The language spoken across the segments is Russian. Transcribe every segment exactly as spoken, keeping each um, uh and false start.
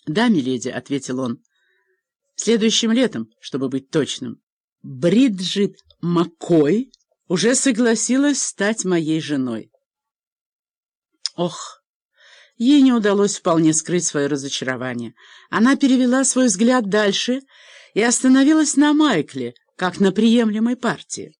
«Да, миледи», — ответил он, — «следующим летом, чтобы быть точным, Бриджит Маккой уже согласилась стать моей женой». Ох, ей не удалось вполне скрыть свое разочарование. Она перевела свой взгляд дальше и остановилась на Майкле, как на приемлемой партии.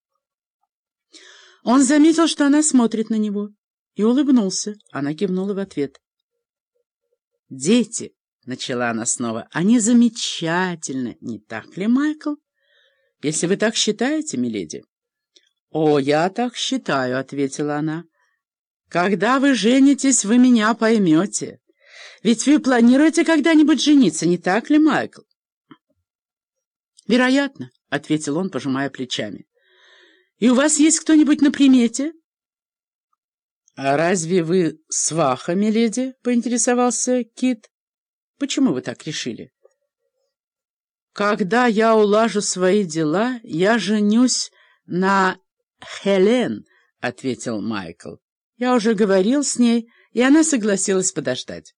Он заметил, что она смотрит на него, и улыбнулся. Она кивнула в ответ. «Дети», — начала она снова, — «они замечательны, не так ли, Майкл? Если вы так считаете, миледи». «О, я так считаю», — ответила она. «Когда вы женитесь, вы меня поймете. Ведь вы планируете когда-нибудь жениться, не так ли, Майкл?» «Вероятно», — ответил он, пожимая плечами. «И у вас есть кто-нибудь на примете?» «А разве вы сваха, миледи?» — поинтересовался Кит. «Почему вы так решили?» «Когда я улажу свои дела, я женюсь на Хелен», — ответил Майкл. «Я уже говорил с ней, и она согласилась подождать».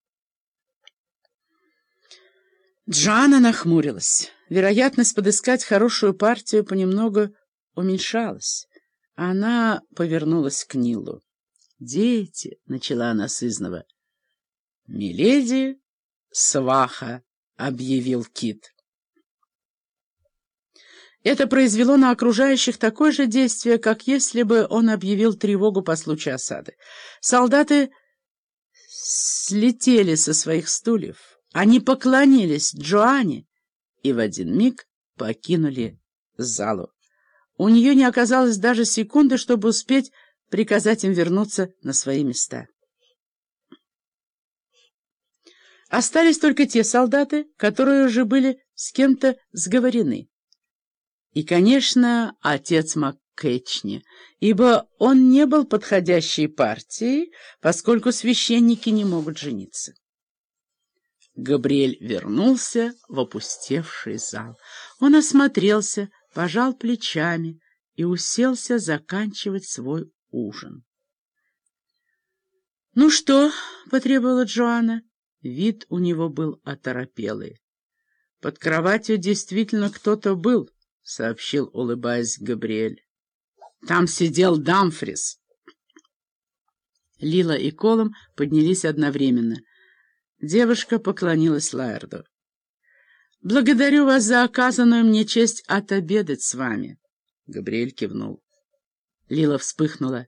Джоанна нахмурилась. Вероятность подыскать хорошую партию понемногу уменьшалась. Она повернулась к Нилу. «Дети», — начала она сызнова. «Миледи сваха», — объявил Кит. Это произвело на окружающих такое же действие, как если бы он объявил тревогу по случаю осады. Солдаты слетели со своих стульев, они поклонились Джоанне и в один миг покинули залу. У нее не оказалось даже секунды, чтобы успеть приказать им вернуться на свои места. Остались только те солдаты, которые уже были с кем-то сговорены. И, конечно, отец МакКетчни, ибо он не был подходящей партией, поскольку священники не могут жениться. Габриэль вернулся в опустевший зал. Он осмотрелся, пожал плечами и уселся заканчивать свой ужин. «Ну что?» — потребовала Джоанна. Вид у него был оторопелый. «Под кроватью действительно кто-то был», — сообщил, улыбаясь, Габриэль. «Там сидел Дамфрис». Лила и Колум поднялись одновременно. Девушка поклонилась Лаэрду. «Благодарю вас за оказанную мне честь отобедать с вами». Габриэль кивнул. Лила вспыхнула.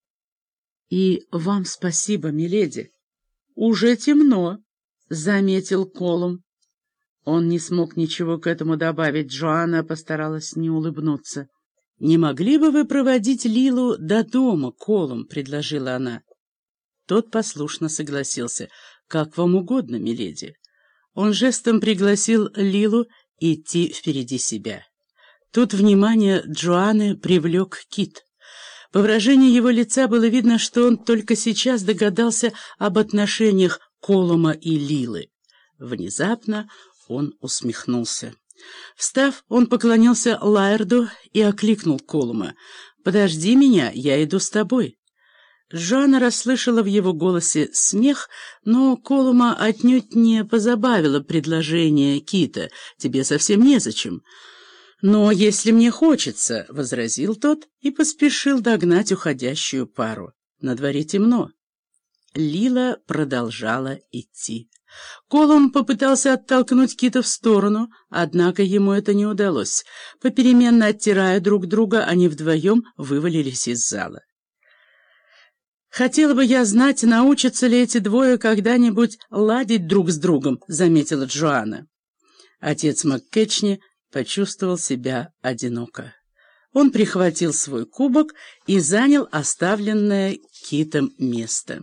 «И вам спасибо, миледи». «Уже темно», — заметил Колум. Он не смог ничего к этому добавить. Джоанна постаралась не улыбнуться. «Не могли бы вы проводить Лилу до дома, Колум?» — предложила она. Тот послушно согласился. «Как вам угодно, миледи». Он жестом пригласил Лилу идти впереди себя. Тут внимание Джоанны привлек Кит. По выражению его лица было видно, что он только сейчас догадался об отношениях Колума и Лилы. Внезапно он усмехнулся. Встав, он поклонился Лаэрду и окликнул Колума. «Подожди меня, я иду с тобой». Джоанна расслышала в его голосе смех, но Колума отнюдь не позабавило предложение Кита. «Тебе совсем незачем». «Но если мне хочется», — возразил тот и поспешил догнать уходящую пару. На дворе темно. Лила продолжала идти. Колум попытался оттолкнуть Кита в сторону, однако ему это не удалось. Попеременно оттирая друг друга, они вдвоем вывалились из зала. «Хотела бы я знать, научатся ли эти двое когда-нибудь ладить друг с другом», — заметила Джоанна. Отец МакКетчни почувствовал себя одиноко. Он прихватил свой кубок и занял оставленное Китом место.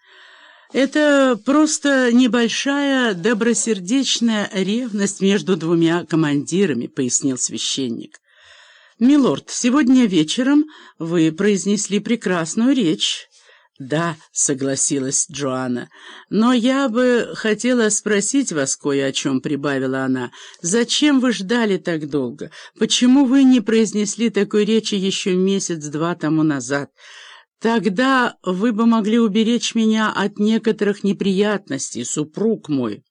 «Это просто небольшая добросердечная ревность между двумя командирами», — пояснил священник. «Милорд, сегодня вечером вы произнесли прекрасную речь». «Да», — согласилась Джоанна, — «но я бы хотела спросить вас кое о чем», — прибавила она. «Зачем вы ждали так долго? Почему вы не произнесли такой речи еще месяц-два тому назад? Тогда вы бы могли уберечь меня от некоторых неприятностей, супруг мой».